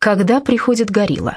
Когда приходит горилла.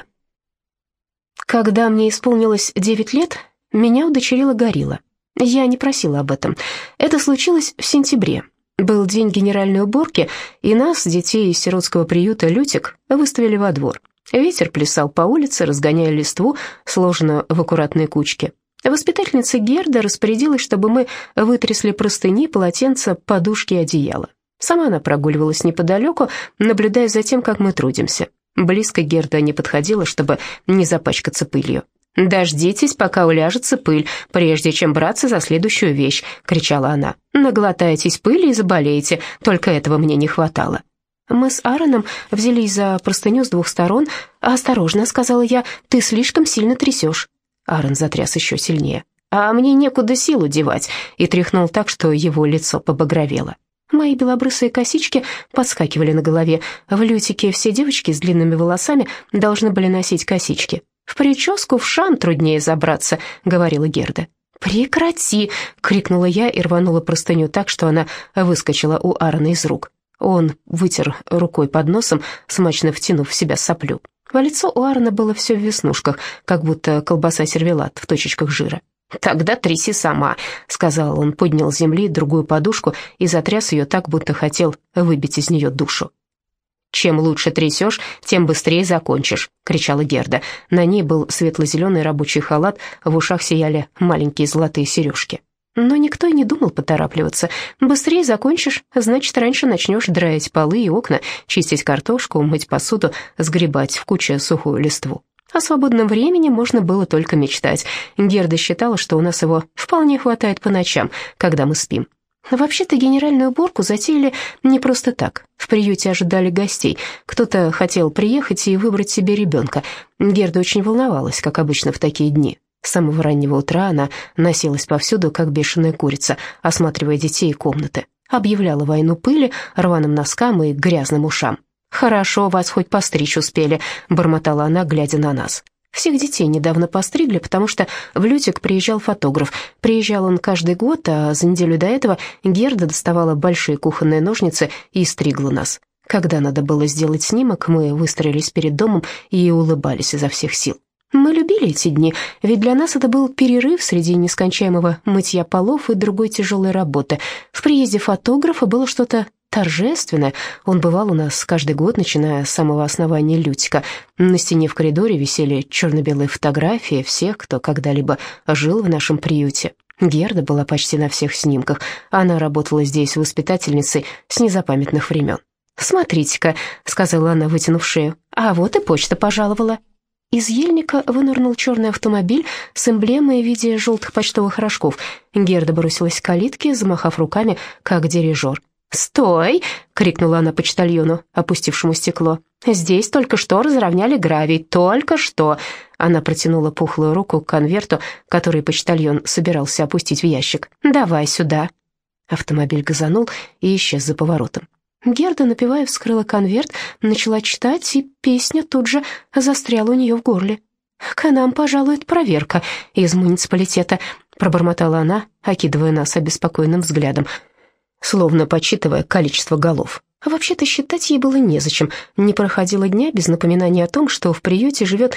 Когда мне исполнилось 9 лет, меня удочерила горилла. Я не просила об этом. Это случилось в сентябре. Был день генеральной уборки, и нас, детей из сиротского приюта «Лютик», выставили во двор. Ветер плясал по улице, разгоняя листву, сложенную в аккуратные кучки. Воспитательница Герда распорядилась, чтобы мы вытрясли простыни, полотенца, подушки и одеяло. Сама она прогуливалась неподалеку, наблюдая за тем, как мы трудимся. Близко Герда не подходила, чтобы не запачкаться пылью. «Дождитесь, пока уляжется пыль, прежде чем браться за следующую вещь», — кричала она. «Наглотаетесь пыли и заболеете, только этого мне не хватало». Мы с Аароном взялись за простыню с двух сторон. «Осторожно», — сказала я, — «ты слишком сильно трясешь». Аарон затряс еще сильнее. «А мне некуда силу девать», и тряхнул так, что его лицо побагровело. Мои белобрысые косички подскакивали на голове. В Лютике все девочки с длинными волосами должны были носить косички. «В прическу в шам труднее забраться», — говорила Герда. «Прекрати!» — крикнула я и рванула простыню так, что она выскочила у Аарона из рук. Он вытер рукой под носом, смачно втянув в себя соплю. А лицо у Аарона было все в веснушках, как будто колбаса-сервелат в точечках жира. «Тогда тряси сама», — сказал он, поднял с земли другую подушку и затряс ее так, будто хотел выбить из нее душу. «Чем лучше трясешь, тем быстрее закончишь», — кричала Герда. На ней был светло-зеленый рабочий халат, в ушах сияли маленькие золотые сережки. Но никто и не думал поторапливаться. Быстрее закончишь, значит, раньше начнешь драить полы и окна, чистить картошку, мыть посуду, сгребать в кучу сухую листву. О свободном времени можно было только мечтать. Герда считала, что у нас его вполне хватает по ночам, когда мы спим. Вообще-то генеральную уборку затеяли не просто так. В приюте ожидали гостей. Кто-то хотел приехать и выбрать себе ребенка. Герда очень волновалась, как обычно в такие дни. С самого раннего утра она носилась повсюду, как бешеная курица, осматривая детей и комнаты. Объявляла войну пыли, рваным носкам и грязным ушам. «Хорошо, вас хоть постричь успели», — бормотала она, глядя на нас. Всех детей недавно постригли, потому что в Лютик приезжал фотограф. Приезжал он каждый год, а за неделю до этого Герда доставала большие кухонные ножницы и стригла нас. Когда надо было сделать снимок, мы выстроились перед домом и улыбались изо всех сил. Мы любили эти дни, ведь для нас это был перерыв среди нескончаемого мытья полов и другой тяжелой работы. В приезде фотографа было что-то торжественное. Он бывал у нас каждый год, начиная с самого основания Лютика. На стене в коридоре висели черно-белые фотографии всех, кто когда-либо жил в нашем приюте. Герда была почти на всех снимках. Она работала здесь воспитательницей с незапамятных времен. «Смотрите-ка», — сказала она, вытянув шею, — «а вот и почта пожаловала». Из ельника вынырнул черный автомобиль с эмблемой в виде желтых почтовых рожков. Герда бросилась к калитке, замахав руками, как дирижер. «Стой!» — крикнула она почтальону, опустившему стекло. «Здесь только что разровняли гравий, только что!» Она протянула пухлую руку к конверту, который почтальон собирался опустить в ящик. «Давай сюда!» Автомобиль газанул и исчез за поворотом. Герда, напевая, вскрыла конверт, начала читать, и песня тут же застряла у нее в горле. «К нам пожалует проверка из муниципалитета», — пробормотала она, окидывая нас обеспокоенным взглядом, словно подсчитывая количество голов. Вообще-то считать ей было незачем. Не проходило дня без напоминания о том, что в приюте живет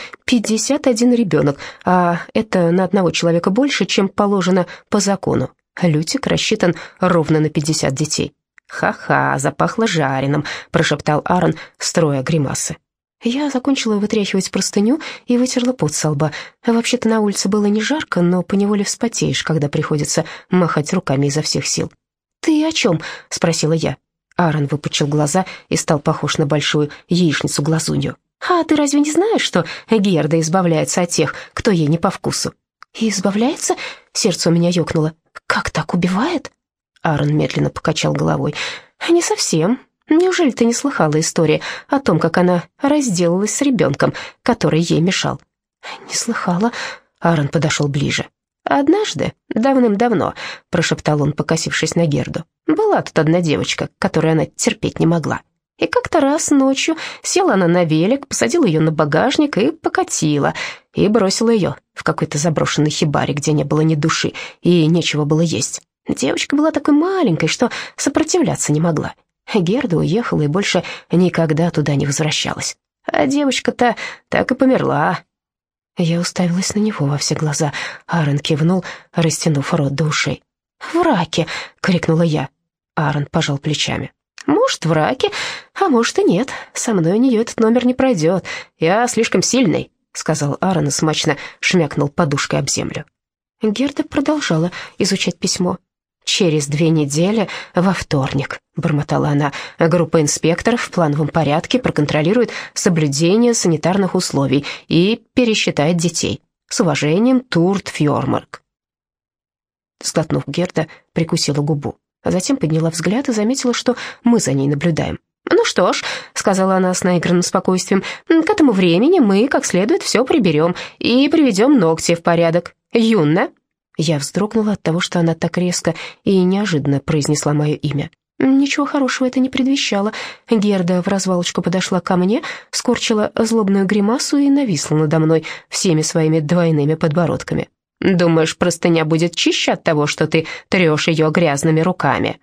51 ребенок, а это на одного человека больше, чем положено по закону. Лютик рассчитан ровно на 50 детей. «Ха-ха, запахло жареным», — прошептал Аарон, строя гримасы. Я закончила вытряхивать простыню и вытерла пот со лба. Вообще-то на улице было не жарко, но поневоле вспотеешь, когда приходится махать руками изо всех сил. «Ты о чем?» — спросила я. Аарон выпучил глаза и стал похож на большую яичницу-глазунью. «А ты разве не знаешь, что Герда избавляется от тех, кто ей не по вкусу?» «Избавляется?» — сердце у меня ёкнуло. «Как так, убивает?» Аарон медленно покачал головой. «Не совсем. Неужели ты не слыхала истории о том, как она разделалась с ребенком, который ей мешал?» «Не слыхала». Аарон подошел ближе. «Однажды, давным-давно», — прошептал он, покосившись на Герду, «была тут одна девочка, которую она терпеть не могла. И как-то раз ночью села она на велик, посадила ее на багажник и покатила, и бросила ее в какой-то заброшенной хибаре, где не было ни души и нечего было есть. Девочка была такой маленькой, что сопротивляться не могла. Герда уехала и больше никогда туда не возвращалась. а девочка-то так и померла». Я уставилась на него во все глаза. Аарон кивнул, растянув рот до ушей. «В раке!» — крикнула я. Аарон пожал плечами. «Может, в раке, а может и нет. Со мной у нее этот номер не пройдет. Я слишком сильный», — сказал Аарон и смачно шмякнул подушкой об землю. Герда продолжала изучать письмо. «Через 2 недели, во вторник», — бормотала она, «группа инспекторов в плановом порядке проконтролирует соблюдение санитарных условий и пересчитает детей. С уважением, Турт Фьормарк». Сглотнув, Герда прикусила губу, а затем подняла взгляд и заметила, что мы за ней наблюдаем. «Ну что ж», — сказала она с наигранным спокойствием, «к этому времени мы как следует все приберем и приведем ногти в порядок. Юнна». Я вздрогнула от того, что она так резко и неожиданно произнесла мое имя. Ничего хорошего это не предвещало. Герда в развалочку подошла ко мне, скорчила злобную гримасу и нависла надо мной всеми своими двойными подбородками. «Думаешь, простыня будет чище от того, что ты трешь ее грязными руками?»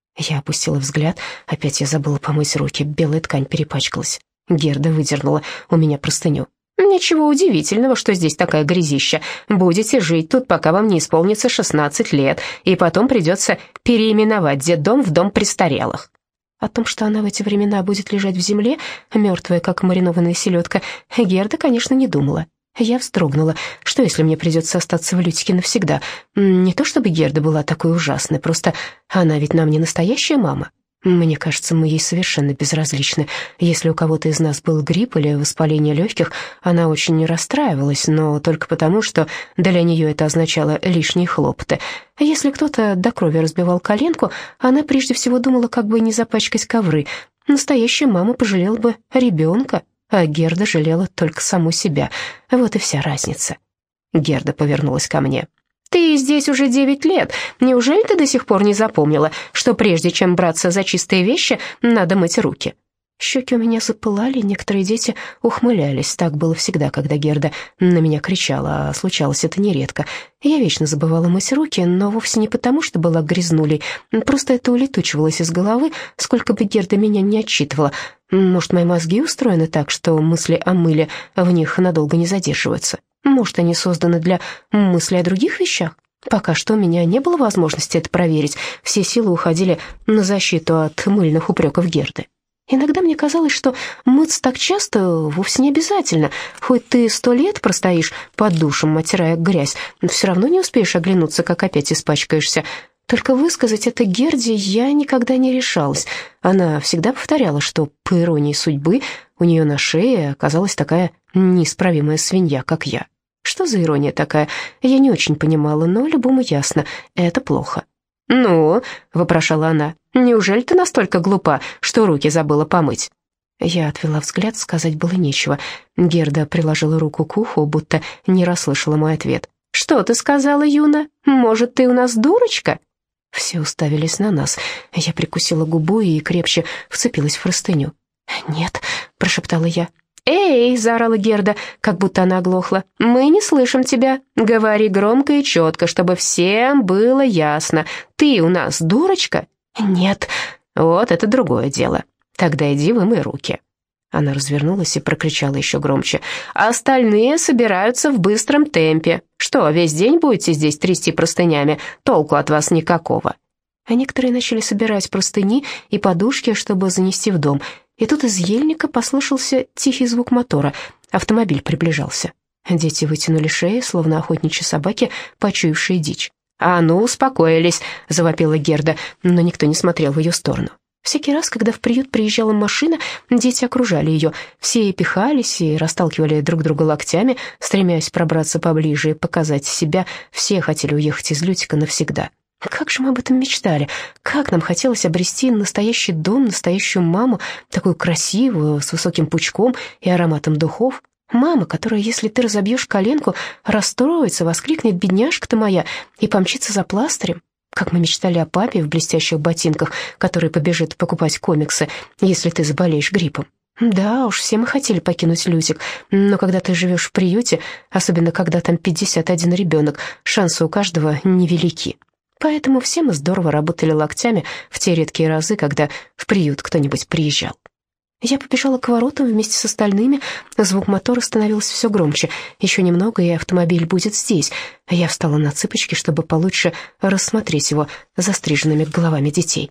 Я опустила взгляд. Опять я забыла помыть руки, белая ткань перепачкалась. Герда выдернула у меня простыню. «Ничего удивительного, что здесь такая грязища. Будете жить тут, пока вам не исполнится 16 лет, и потом придется переименовать детдом в дом престарелых». О том, что она в эти времена будет лежать в земле, мертвая, как маринованная селедка, Герда, конечно, не думала. Я вздрогнула. Что, если мне придется остаться в Лютике навсегда? Не то чтобы Герда была такой ужасной, просто она ведь нам не настоящая мама. Мне кажется, мы ей совершенно безразличны. Если у кого-то из нас был грипп или воспаление легких, она очень расстраивалась, но только потому, что для нее это означало лишние хлопоты. Если кто-то до крови разбивал коленку, она прежде всего думала, как бы не запачкать ковры. Настоящая мама пожалела бы ребенка, а Герда жалела только саму себя. Вот и вся разница. Герда повернулась ко мне. «Ты здесь уже 9 лет. Неужели ты до сих пор не запомнила, что прежде чем браться за чистые вещи, надо мыть руки?» Щеки у меня запылали, некоторые дети ухмылялись. Так было всегда, когда Герда на меня кричала, а случалось это нередко. Я вечно забывала мыть руки, но вовсе не потому, что была грязнулей. Просто это улетучивалось из головы, сколько бы Герда меня не отчитывала. Может, мои мозги устроены так, что мысли о мыле в них надолго не задерживаются. Может, они созданы для мысли о других вещах? Пока что у меня не было возможности это проверить. Все силы уходили на защиту от мыльных упреков Герды. Иногда мне казалось, что мыться так часто вовсе не обязательно. Хоть ты 100 лет простоишь под душем, оттирая грязь, все равно не успеешь оглянуться, как опять испачкаешь. Только высказать это Герде я никогда не решалась. Она всегда повторяла, что, по иронии судьбы, у нее на шее оказалась такая неисправимая свинья, как я. Что за ирония такая, я не очень понимала, но любому ясно, это плохо. «Ну?» — вопрошала она. «Неужели ты настолько глупа, что руки забыла помыть?» Я отвела взгляд, сказать было нечего. Герда приложила руку к уху, будто не расслышала мой ответ. «Что ты сказала, Юна? Может, ты у нас дурочка?» Все уставились на нас. Я прикусила губу и крепче вцепилась в простыню. «Нет», — прошептала я. «Эй!» — заорала Герда, как будто она оглохла. «Мы не слышим тебя. Говори громко и четко, чтобы всем было ясно. Ты у нас дурочка?» «Нет». «Вот это другое дело. Тогда иди вымой руки». Она развернулась и прокричала еще громче. «Остальные собираются в быстром темпе. Что, весь день будете здесь трясти простынями? Толку от вас никакого». А некоторые начали собирать простыни и подушки, чтобы занести в дом. И тут из ельника послышался тихий звук мотора. Автомобиль приближался. Дети вытянули шеи, словно охотничьи собаки, почуявшие дичь. «А ну, успокоились!» — завопила Герда, но никто не смотрел в ее сторону. Всякий раз, когда в приют приезжала машина, дети окружали ее. Все пихались и расталкивали друг друга локтями, стремясь пробраться поближе и показать себя. Все хотели уехать из Лютика навсегда. Как же мы об этом мечтали! Как нам хотелось обрести настоящий дом, настоящую маму, такую красивую, с высоким пучком и ароматом духов. Мама, которая, если ты разобьешь коленку, расстроится, воскликнет: «Бедняжка-то моя!» и помчится за пластырем. Как мы мечтали о папе в блестящих ботинках, который побежит покупать комиксы, если ты заболеешь гриппом. Да уж, все мы хотели покинуть Лютик, но когда ты живешь в приюте, особенно когда там 51 ребенок, шансы у каждого невелики. Поэтому все мы здорово работали локтями в те редкие разы, когда в приют кто-нибудь приезжал. Я побежала к воротам вместе с остальными. Звук мотора становился все громче. Еще немного, и автомобиль будет здесь. Я встала на цыпочки, чтобы получше рассмотреть его застриженными головами детей.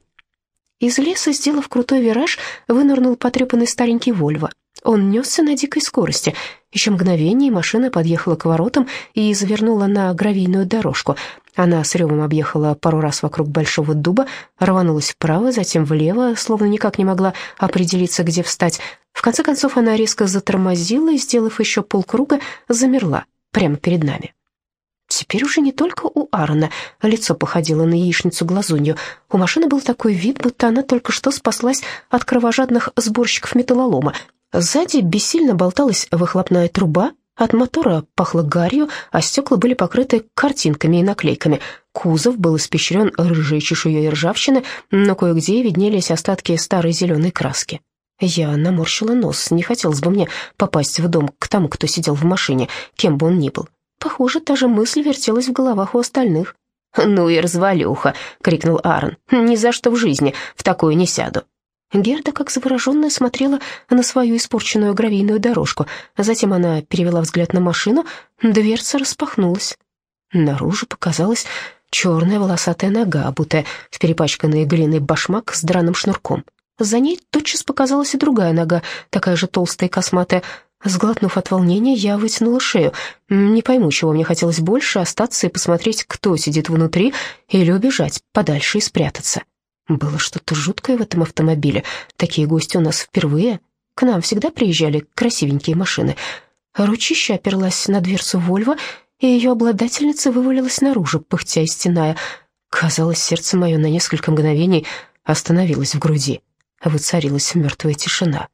Из леса, сделав крутой вираж, вынырнул потрепанный старенький «Вольво». Он несся на дикой скорости. Еще мгновение, машина подъехала к воротам и завернула на гравийную дорожку. Она с ревом объехала пару раз вокруг большого дуба, рванулась вправо, затем влево, словно никак не могла определиться, где встать. В конце концов она резко затормозила и, сделав еще полкруга, замерла прямо перед нами. Теперь уже не только у Аарона лицо походило на яичницу-глазунью. У машины был такой вид, будто она только что спаслась от кровожадных сборщиков металлолома. Сзади бессильно болталась выхлопная труба, от мотора пахло гарью, а стекла были покрыты картинками и наклейками. Кузов был испещрен рыжей чешуей ржавчины, но кое-где виднелись остатки старой зеленой краски. Я наморщила нос, не хотелось бы мне попасть в дом к тому, кто сидел в машине, кем бы он ни был. Похоже, та же мысль вертелась в головах у остальных. «Ну и развалюха!» — крикнул Аарон. «Ни за что в жизни в такую не сяду!» Герда, как завороженная, смотрела на свою испорченную гравийную дорожку. Затем она перевела взгляд на машину, дверца распахнулась. Наружу показалась черная волосатая нога, обутая в перепачканный глиной башмак с драным шнурком. За ней тотчас показалась и другая нога, такая же толстая и косматая. Сглотнув от волнения, я вытянула шею. Не пойму, чего мне хотелось больше: остаться и посмотреть, кто сидит внутри, или убежать подальше и спрятаться. Было что-то жуткое в этом автомобиле. Такие гости у нас впервые. К нам всегда приезжали красивенькие машины. Ручища оперлась на дверцу «Вольво», и ее обладательница вывалилась наружу, пыхтя и стеная. Казалось, сердце мое на несколько мгновений остановилось в груди. Воцарилась мертвая тишина.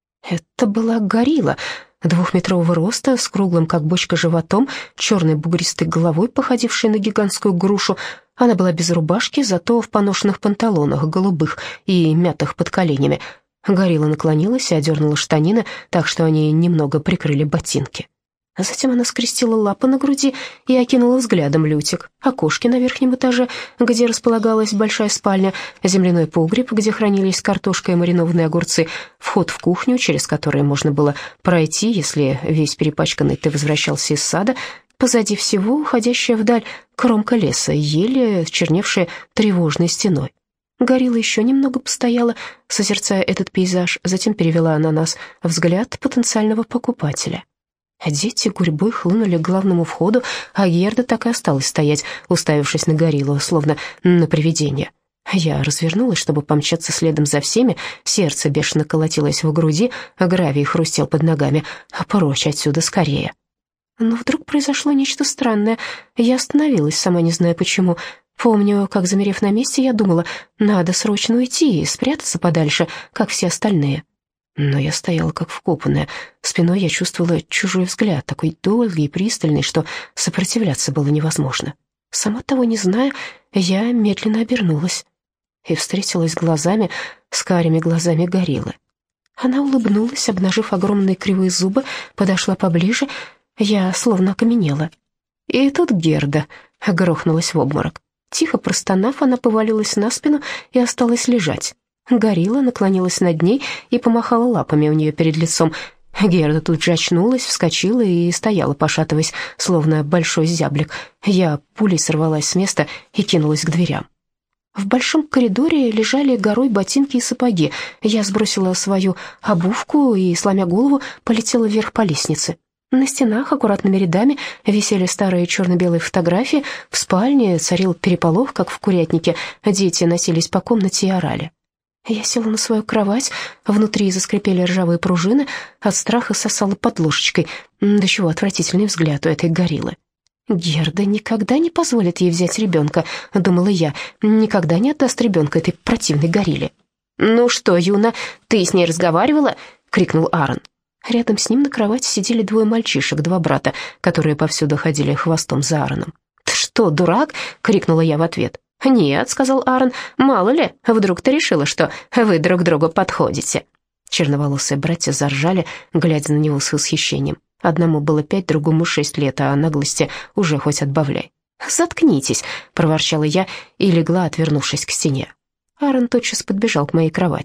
Это была горилла, 2-метрового роста, с круглым, как бочка, животом, черной бугристой головой, походившей на гигантскую грушу. Она была без рубашки, зато в поношенных панталонах, голубых и мятых под коленями. Горилла наклонилась и одернула штанины, так что они немного прикрыли ботинки. Затем она скрестила лапы на груди и окинула взглядом лютик, окошки на верхнем этаже, где располагалась большая спальня, земляной погреб, где хранились картошка и маринованные огурцы, вход в кухню, через который можно было пройти, если весь перепачканный ты возвращался из сада, позади всего уходящая вдаль кромка леса, еле черневшая тревожной стеной. Горилла еще немного постояла, созерцая этот пейзаж, затем перевела на нас взгляд потенциального покупателя. Дети гурьбой хлынули к главному входу, а Герда так и осталась стоять, уставившись на гориллу, словно на привидение. Я развернулась, чтобы помчаться следом за всеми, сердце бешено колотилось в груди, гравий хрустел под ногами. Прочь отсюда скорее. Но вдруг произошло нечто странное. Я остановилась, сама не зная почему. Помню, как, замерев на месте, я думала, надо срочно уйти и спрятаться подальше, как все остальные. Но я стояла как вкопанная. Спиной я чувствовала чужой взгляд, такой долгий и пристальный, что сопротивляться было невозможно. Сама того не зная, я медленно обернулась и встретилась глазами с карими глазами гориллы. Она улыбнулась, обнажив огромные кривые зубы, подошла поближе. Я словно окаменела. И тут Герда грохнулась в обморок. Тихо простонав, она повалилась на спину и осталась лежать. Горилла наклонилась над ней и помахала лапами у нее перед лицом. Герда тут же очнулась, вскочила и стояла, пошатываясь, словно большой зяблик. Я пулей сорвалась с места и кинулась к дверям. В большом коридоре лежали горой ботинки и сапоги. Я сбросила свою обувку и, сломя голову, полетела вверх по лестнице. На стенах аккуратными рядами висели старые черно-белые фотографии. В спальне царил переполох, как в курятнике. Дети носились по комнате и орали. Я села на свою кровать, внутри заскрипели ржавые пружины, от страха сосала под ложечкой. Да чего отвратительный взгляд у этой гориллы. «Герда никогда не позволит ей взять ребенка», — думала я, «никогда не отдаст ребенка этой противной горилле». «Ну что, Юна, ты с ней разговаривала?» — крикнул Аарон. Рядом с ним на кровати сидели 2 мальчишек, 2 брата, которые повсюду ходили хвостом за Аароном. «Ты что, дурак?» — крикнула я в ответ. «Нет», — сказал Аарон, — «мало ли, вдруг ты решила, что вы друг другу подходите». Черноволосые братья заржали, глядя на него с восхищением. Одному было 5, другому 6 лет, а наглости уже хоть отбавляй. «Заткнитесь», — проворчала я и легла, отвернувшись к стене. Аарон тотчас подбежал к моей кровати.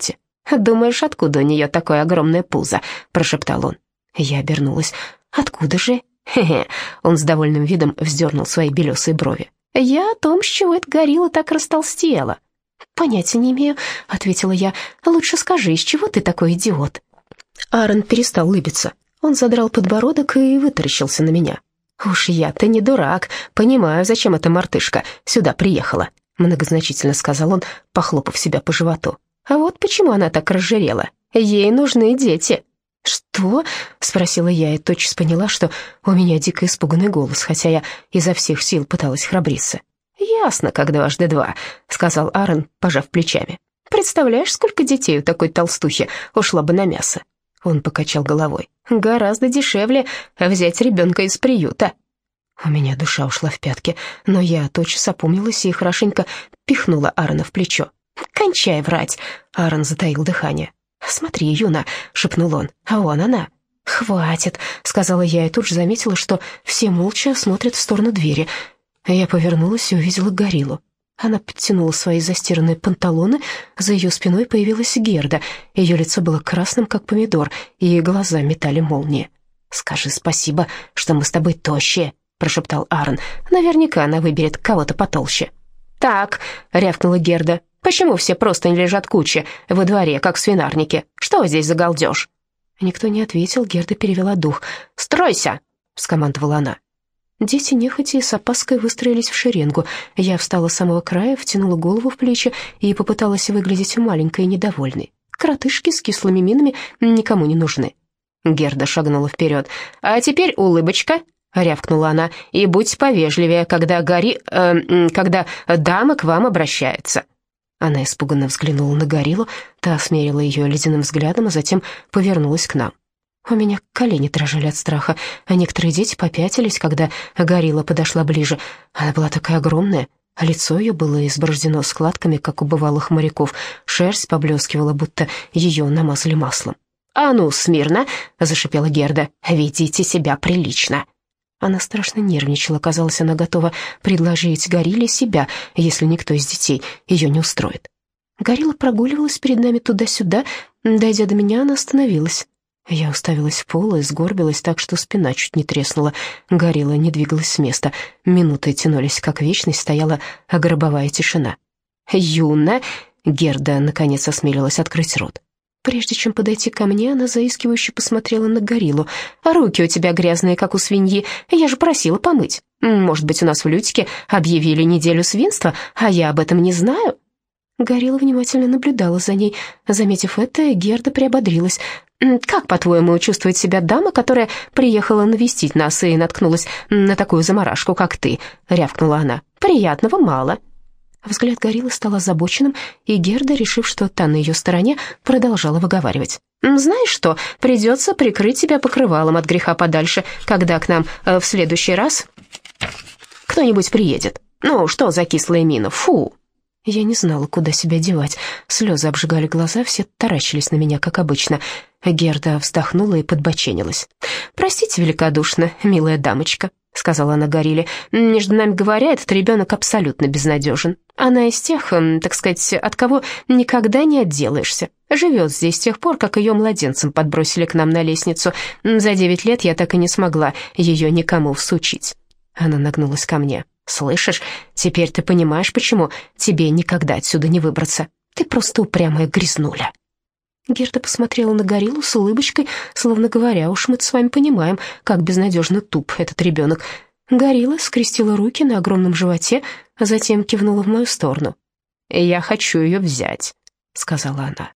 «Думаешь, откуда у нее такое огромное пузо?» — прошептал он. Я обернулась. «Откуда же?» «Хе-хе», — он с довольным видом вздернул свои белесые брови. «Я о том, с чего эта горилла так растолстела». «Понятия не имею», — ответила я. «Лучше скажи, из чего ты такой идиот?» Аарон перестал улыбиться. Он задрал подбородок и вытаращился на меня. «Уж я-то не дурак, понимаю, зачем эта мартышка сюда приехала», — многозначительно сказал он, похлопав себя по животу. «А вот почему она так разжирела. Ей нужны дети». «Что?» — спросила я и тотчас поняла, что у меня дико испуганный голос, хотя я изо всех сил пыталась храбриться. «Ясно, как 2 × 2», — сказал Аарон, пожав плечами. «Представляешь, сколько детей у такой толстухи ушло бы на мясо?» Он покачал головой. «Гораздо дешевле взять ребенка из приюта». У меня душа ушла в пятки, но я тотчас опомнилась и хорошенько пихнула Аарона в плечо. «Кончай врать!» — Аарон затаил дыхание. «Смотри, Юна!» — шепнул он. «А вон она!» «Хватит!» — сказала я и тут же заметила, что все молча смотрят в сторону двери. Я повернулась и увидела гориллу. Она подтянула свои застиранные панталоны, за ее спиной появилась Герда. Ее лицо было красным, как помидор, и глаза метали молнии. «Скажи спасибо, что мы с тобой тощие», — прошептал Аарон. «Наверняка она выберет кого-то потолще». «Так», — рявкнула Герда, — «почему все просто не лежат кучи во дворе, как свинарники? Что здесь за галдеж?» Никто не ответил, Герда перевела дух. «Стройся!» — скомандовала она. Дети нехотя и с опаской выстроились в шеренгу. Я встала с самого края, втянула голову в плечи и попыталась выглядеть маленькой и недовольной. Коротышки с кислыми минами никому не нужны. Герда шагнула вперед. «А теперь улыбочка!» — рявкнула она. «И будь повежливее, когда когда дама к вам обращается». Она испуганно взглянула на гориллу, та смерила ее ледяным взглядом, а затем повернулась к нам. У меня колени дрожали от страха, а некоторые дети попятились, когда горилла подошла ближе. Она была такая огромная, а лицо ее было изборождено складками, как у бывалых моряков. Шерсть поблескивала, будто ее намазали маслом. «А ну, смирно!» — зашипела Герда. «Ведите себя прилично!» Она страшно нервничала, казалось, она готова предложить горилле себя, если никто из детей ее не устроит. Горилла прогуливалась перед нами туда-сюда. Дойдя до меня, она остановилась. Я уставилась в пол и сгорбилась так, что спина чуть не треснула. Горилла не двигалась с места. Минуты тянулись, как вечность, стояла гробовая тишина. «Юна!» — Герда, наконец, осмелилась открыть рот. Прежде чем подойти ко мне, она заискивающе посмотрела на гориллу. «А руки у тебя грязные, как у свиньи. Я же просила помыть. Может быть, у нас в Лютике объявили неделю свинства, а я об этом не знаю?» Горилла внимательно наблюдала за ней. Заметив это, Герда приободрилась. «Как, по-твоему, чувствует себя дама, которая приехала навестить нас и наткнулась на такую заморашку, как ты?» — рявкнула она. «Приятного мало». Взгляд гориллы стал озабоченным, и Герда, решив, что та на ее стороне, продолжала выговаривать. «Знаешь что, придется прикрыть тебя покрывалом от греха подальше, когда к нам в следующий раз кто-нибудь приедет. Ну, что за кислая мина, фу!» Я не знала, куда себя девать. Слезы обжигали глаза, все таращились на меня, как обычно. Герда вздохнула и подбоченилась. «Простите великодушно, милая дамочка», — сказала она горилле. «Между нами говоря, этот ребенок абсолютно безнадежен. Она из тех, так сказать, от кого никогда не отделаешься. Живет здесь с тех пор, как ее младенцем подбросили к нам на лестницу. За 9 лет я так и не смогла ее никому всучить». Она нагнулась ко мне. «Слышишь, теперь ты понимаешь, почему тебе никогда отсюда не выбраться. Ты просто упрямая грязнуля». Герда посмотрела на гориллу с улыбочкой, словно говоря: «Уж мы-то с вами понимаем, как безнадежно туп этот ребенок». Горилла скрестила руки на огромном животе, а затем кивнула в мою сторону. «Я хочу ее взять», — сказала она.